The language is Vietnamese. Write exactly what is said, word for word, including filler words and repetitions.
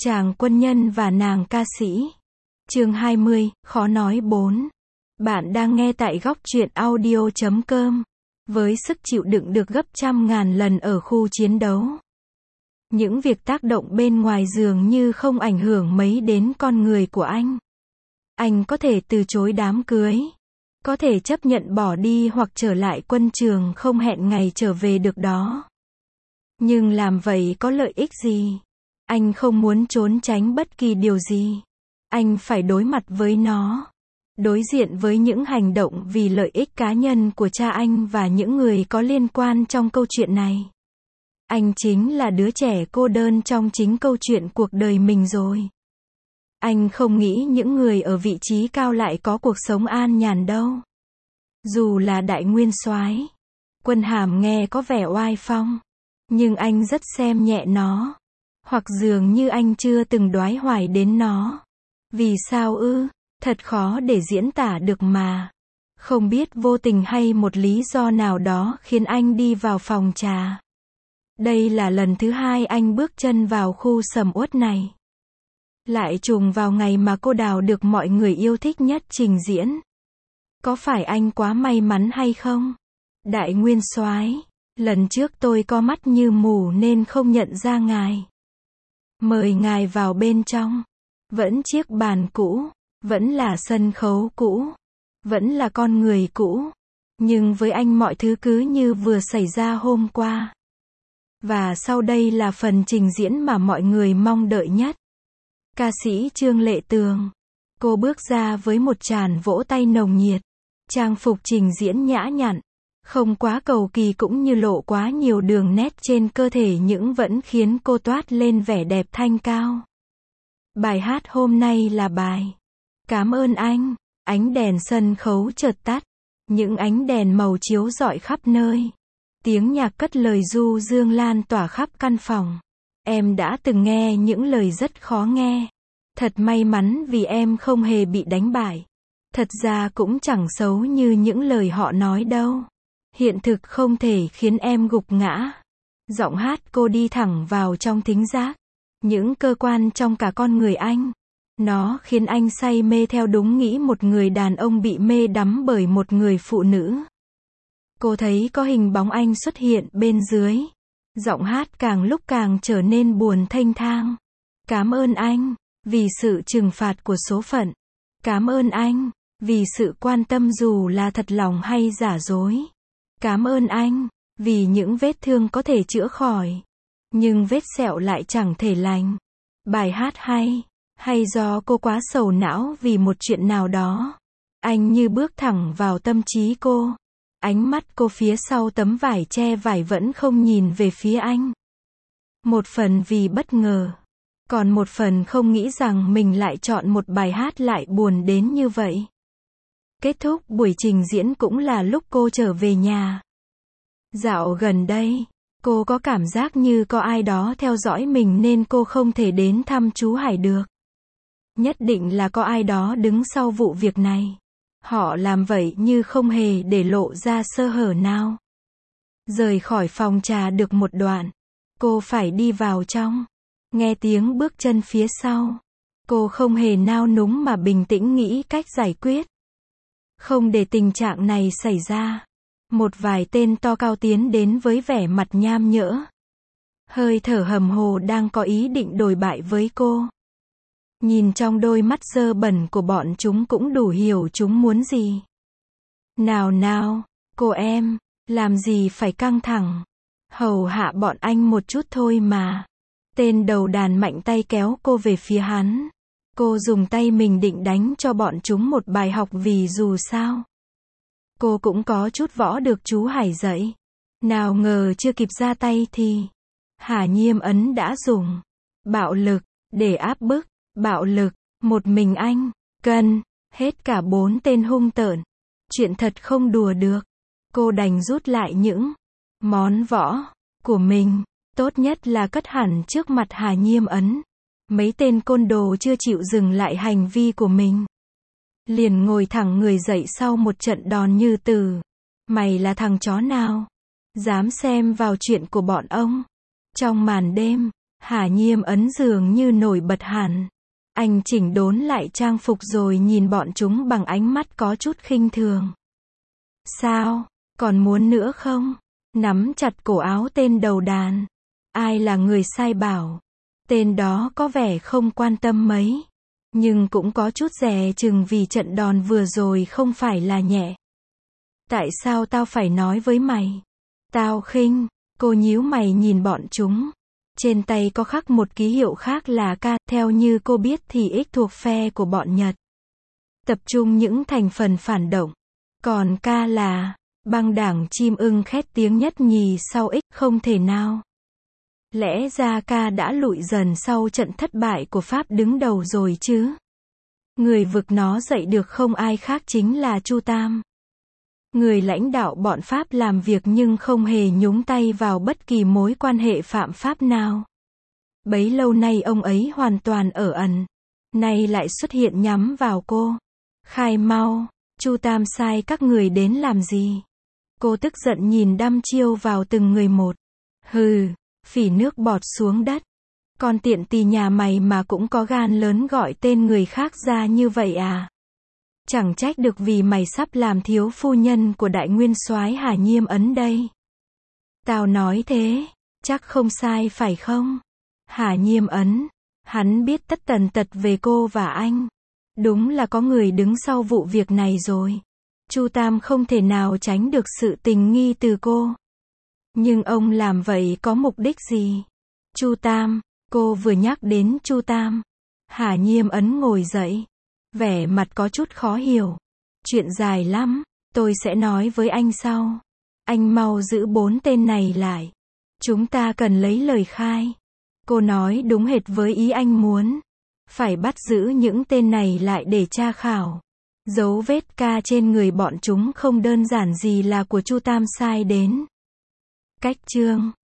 Chàng quân nhân và nàng ca sĩ. Chương hai mươi, khó nói bốn. Bạn đang nghe tại góc truyện audio chấm com. Với sức chịu đựng được gấp trăm ngàn lần ở khu chiến đấu. Những việc tác động bên ngoài dường như không ảnh hưởng mấy đến con người của anh. Anh có thể từ chối đám cưới. Có thể chấp nhận bỏ đi hoặc trở lại quân trường không hẹn ngày trở về được đó. Nhưng làm vậy có lợi ích gì? Anh không muốn trốn tránh bất kỳ điều gì. Anh phải đối mặt với nó. Đối diện với những hành động vì lợi ích cá nhân của cha anh và những người có liên quan trong câu chuyện này. Anh chính là đứa trẻ cô đơn trong chính câu chuyện cuộc đời mình rồi. Anh không nghĩ những người ở vị trí cao lại có cuộc sống an nhàn đâu. Dù là đại nguyên soái, quân hàm nghe có vẻ oai phong, nhưng anh rất xem nhẹ nó. Hoặc dường như anh chưa từng đoái hoài đến nó. Vì sao ư? Thật khó để diễn tả được mà. Không biết vô tình hay một lý do nào đó khiến anh đi vào phòng trà. Đây là lần thứ hai anh bước chân vào khu sầm uất này. Lại trùng vào ngày mà cô Đào được mọi người yêu thích nhất trình diễn. Có phải anh quá may mắn hay không? Đại nguyên soái, lần trước tôi có mắt như mù nên không nhận ra ngài. Mời ngài vào bên trong. Vẫn chiếc bàn cũ, vẫn là sân khấu cũ, vẫn là con người cũ. Nhưng với anh mọi thứ cứ như vừa xảy ra hôm qua. Và sau đây là phần trình diễn mà mọi người mong đợi nhất. Ca sĩ Trương Lệ Tường. Cô bước ra với một tràng vỗ tay nồng nhiệt. Trang phục trình diễn nhã nhặn. Không quá cầu kỳ cũng như lộ quá nhiều đường nét trên cơ thể nhưng vẫn khiến cô toát lên vẻ đẹp thanh cao. Bài hát hôm nay là bài Cảm ơn anh. Ánh đèn sân khấu chợt tắt. Những ánh đèn màu chiếu rọi khắp nơi. Tiếng nhạc cất lời du dương lan tỏa khắp căn phòng. Em đã từng nghe những lời rất khó nghe. Thật may mắn vì em không hề bị đánh bại. Thật ra cũng chẳng xấu như những lời họ nói đâu. Hiện thực không thể khiến em gục ngã. Giọng hát cô đi thẳng vào trong thính giác. Những cơ quan trong cả con người anh. Nó khiến anh say mê theo đúng nghĩ một người đàn ông bị mê đắm bởi một người phụ nữ. Cô thấy có hình bóng anh xuất hiện bên dưới. Giọng hát càng lúc càng trở nên buồn thênh thang. Cảm ơn anh, vì sự trừng phạt của số phận. Cảm ơn anh, vì sự quan tâm dù là thật lòng hay giả dối. Cảm ơn anh, vì những vết thương có thể chữa khỏi. Nhưng vết sẹo lại chẳng thể lành. Bài hát hay, hay do cô quá sầu não vì một chuyện nào đó. Anh như bước thẳng vào tâm trí cô. Ánh mắt cô phía sau tấm vải che vải vẫn không nhìn về phía anh. Một phần vì bất ngờ. Còn một phần không nghĩ rằng mình lại chọn một bài hát lại buồn đến như vậy. Kết thúc buổi trình diễn cũng là lúc cô trở về nhà. Dạo gần đây, cô có cảm giác như có ai đó theo dõi mình nên cô không thể đến thăm chú Hải được. Nhất định là có ai đó đứng sau vụ việc này. Họ làm vậy như không hề để lộ ra sơ hở nào. Rời khỏi phòng trà được một đoạn, cô phải đi vào trong. Nghe tiếng bước chân phía sau. Cô không hề nao núng mà bình tĩnh nghĩ cách giải quyết. Không để tình trạng này xảy ra. Một vài tên to cao tiến đến với vẻ mặt nham nhở. Hơi thở hầm hồ đang có ý định đồi bại với cô. Nhìn trong đôi mắt dơ bẩn của bọn chúng cũng đủ hiểu chúng muốn gì. Nào nào, cô em, làm gì phải căng thẳng. Hầu hạ bọn anh một chút thôi mà. Tên đầu đàn mạnh tay kéo cô về phía hắn. Cô dùng tay mình định đánh cho bọn chúng một bài học vì dù sao. Cô cũng có chút võ được chú Hải dạy. Nào ngờ chưa kịp ra tay thì Hà Nhiêm Ấn đã dùng bạo lực để áp bức. Bạo lực, một mình anh, cần, hết cả bốn tên hung tợn. Chuyện thật không đùa được. Cô đành rút lại những món võ của mình. Tốt nhất là cất hẳn trước mặt Hà Nhiêm Ấn. Mấy tên côn đồ chưa chịu dừng lại hành vi của mình. Liền ngồi thẳng người dậy sau một trận đòn như từ. Mày là thằng chó nào? Dám xem vào chuyện của bọn ông. Trong màn đêm, Hà Nhiêm Ấn dường như nổi bật hẳn. Anh chỉnh đốn lại trang phục rồi nhìn bọn chúng bằng ánh mắt có chút khinh thường. Sao, còn muốn nữa không? Nắm chặt cổ áo tên đầu đàn. Ai là người sai bảo? Tên đó có vẻ không quan tâm mấy, nhưng cũng có chút dè chừng vì trận đòn vừa rồi không phải là nhẹ. Tại sao tao phải nói với mày? Tao khinh. Cô nhíu mày nhìn bọn chúng. Trên tay có khắc một ký hiệu khác là K, theo như cô biết thì X thuộc phe của bọn Nhật. Tập trung những thành phần phản động. Còn K là băng đảng chim ưng khét tiếng nhất nhì sau X, không thể nào. Lẽ ra K đã lụi dần sau trận thất bại của Pháp đứng đầu rồi chứ. Người vực nó dậy được không ai khác chính là Chu Tam. Người lãnh đạo bọn Pháp làm việc nhưng không hề nhúng tay vào bất kỳ mối quan hệ phạm pháp nào. Bấy lâu nay ông ấy hoàn toàn ở ẩn. Nay lại xuất hiện nhắm vào cô. Khai mau, Chu Tam sai các người đến làm gì? Cô tức giận nhìn đăm chiêu vào từng người một. Hừ, phỉ nước bọt xuống đất. Con tiện tì nhà mày mà cũng có gan lớn gọi tên người khác ra như vậy à? Chẳng trách được vì mày sắp làm thiếu phu nhân của đại nguyên soái Hà Nhiêm Ấn đây. Tao nói thế, chắc không sai phải không? Hà Nhiêm Ấn, hắn biết tất tần tật về cô và anh. Đúng là có người đứng sau vụ việc này rồi. Chu Tam không thể nào tránh được sự tình nghi từ cô. Nhưng ông làm vậy có mục đích gì? Chu Tam, cô vừa nhắc đến Chu Tam. Hà Nhiêm Ấn ngồi dậy. Vẻ mặt có chút khó hiểu. Chuyện dài lắm, tôi sẽ nói với anh sau. Anh mau giữ bốn tên này lại. Chúng ta cần lấy lời khai. Cô nói đúng hệt với ý anh muốn. Phải bắt giữ những tên này lại để tra khảo. Dấu vết ca trên người bọn chúng không đơn giản gì là của Chu Tam sai đến. Cách chương